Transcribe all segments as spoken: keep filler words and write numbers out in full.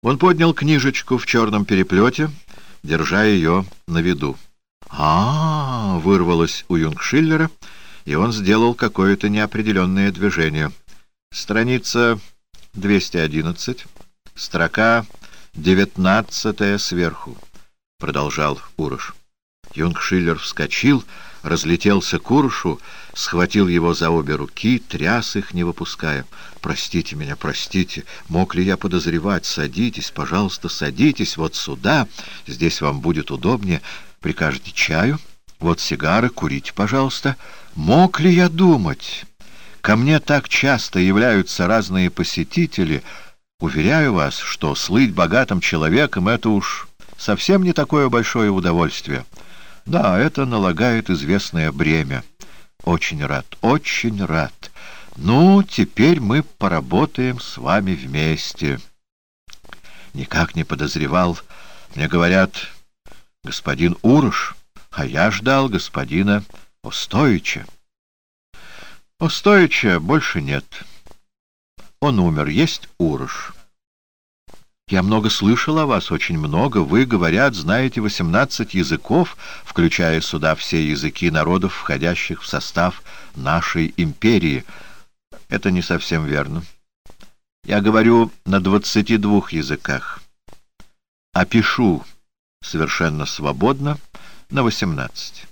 Он поднял книжечку в черном переплете, держа ее на виду. а, -а, -а вырвалось у Юнгшиллера, и он сделал какое-то неопределенное движение. Страница двести одиннадцать, строка девятнадцатая сверху, — продолжал Урож. Юнгшиллер вскочил, разлетелся к Урошу, схватил его за обе руки, тряс их, не выпуская. «Простите меня, простите, мог ли я подозревать? Садитесь, пожалуйста, садитесь вот сюда, здесь вам будет удобнее. Прикажете чаю? Вот сигары, курите, пожалуйста. Мог ли я думать? Ко мне так часто являются разные посетители. Уверяю вас, что слыть богатым человеком — это уж совсем не такое большое удовольствие. Да, это налагает известное бремя. Очень рад, очень рад. Ну, теперь мы поработаем с вами вместе». Никак не подозревал. Мне говорят, господин Урож, а я ждал господина Остоича. Остоича больше нет. Он умер, есть Урож. Я много слышал о вас, очень много. Вы, говорят, знаете восемнадцать языков, включая сюда все языки народов, входящих в состав нашей империи. Это не совсем верно. Я говорю на двадцати двух языках, а пишу совершенно свободно на восемнадцати.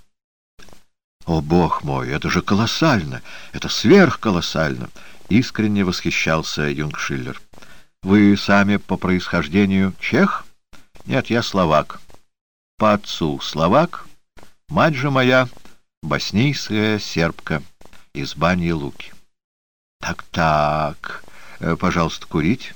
О, Бог мой, это же колоссально, это сверхколоссально! Искренне восхищался Юнгшиллер. Вы сами по происхождению чех? Нет, я словак. По отцу словак, мать же моя боснийская сербка из Баньи Луки. Так-так, пожалуйста, курить.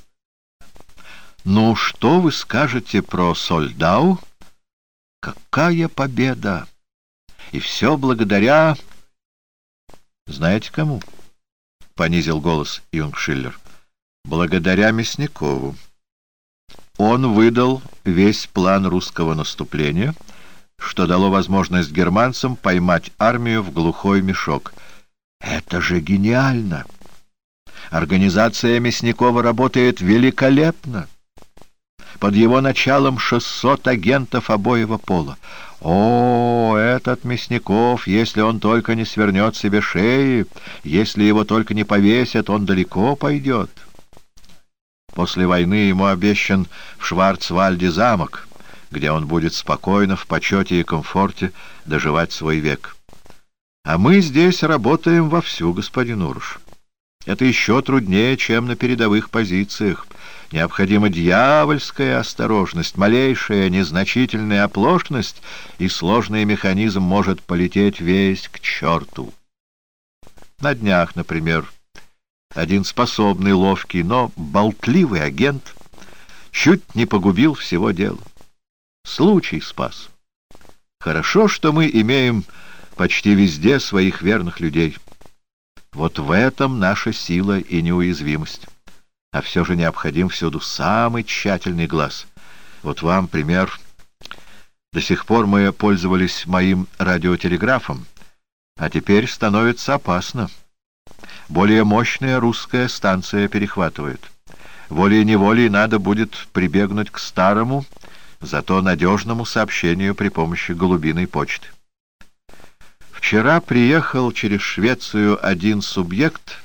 Ну, что вы скажете про Сольдау? Какая победа! И все благодаря... Знаете кому? Понизил голос Юнгшиллер. Благодаря Мясникову. Он выдал весь план русского наступления, что дало возможность германцам поймать армию в глухой мешок. Это же гениально! Организация Мясникова работает великолепно. Под его началом шестьсот агентов обоего пола. О, этот Мясников, если он только не свернет себе шеи, если его только не повесят, он далеко пойдет. После войны ему обещан в Шварцвальде замок, где он будет спокойно, в почете и комфорте доживать свой век. А мы здесь работаем вовсю, господин Урож. Это еще труднее, чем на передовых позициях. Необходима дьявольская осторожность, малейшая незначительная оплошность, и сложный механизм может полететь весь к черту. На днях, например, один способный, ловкий, но болтливый агент чуть не погубил всего дела. Случай спас. Хорошо, что мы имеем почти везде своих верных людей. Вот в этом наша сила и неуязвимость. А все же необходим всюду самый тщательный глаз. Вот вам пример. До сих пор мы пользовались моим радиотелеграфом, а теперь становится опасно. Более мощная русская станция перехватывает. Волей-неволей надо будет прибегнуть к старому, зато надежному сообщению при помощи голубиной почты. Вчера приехал через Швецию один субъект.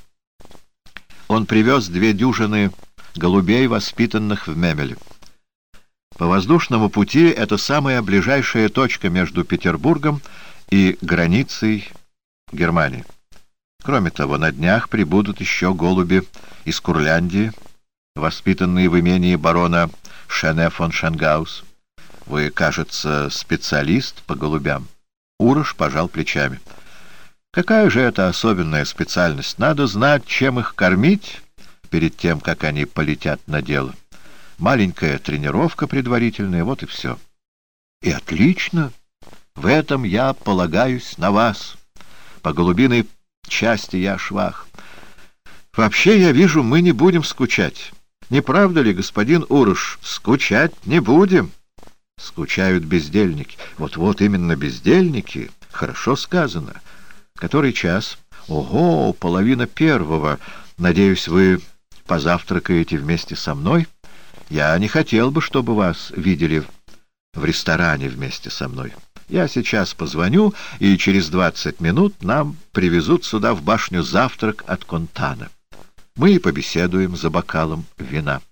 Он привез две дюжины голубей, воспитанных в Мемеле. По воздушному пути это самая ближайшая точка между Петербургом и границей Германии. Кроме того, на днях прибудут еще голуби из Курляндии, воспитанные в имении барона Шене фон Шенгаус. Вы, кажется, специалист по голубям. Урож пожал плечами. Какая же это особенная специальность? Надо знать, чем их кормить перед тем, как они полетят на дело. Маленькая тренировка предварительная, вот и все. И отлично. В этом я полагаюсь на вас. По голубиной части я швах. Вообще, я вижу, мы не будем скучать. Не правда ли, господин Урож? Скучать не будем. Скучают бездельники. Вот-вот именно бездельники. Хорошо сказано. Который час? Ого, половина первого. Надеюсь, вы позавтракаете вместе со мной? Я не хотел бы, чтобы вас видели в ресторане вместе со мной. Я сейчас позвоню, и через двадцать минут нам привезут сюда в башню завтрак от Контана. Мы и побеседуем за бокалом вина.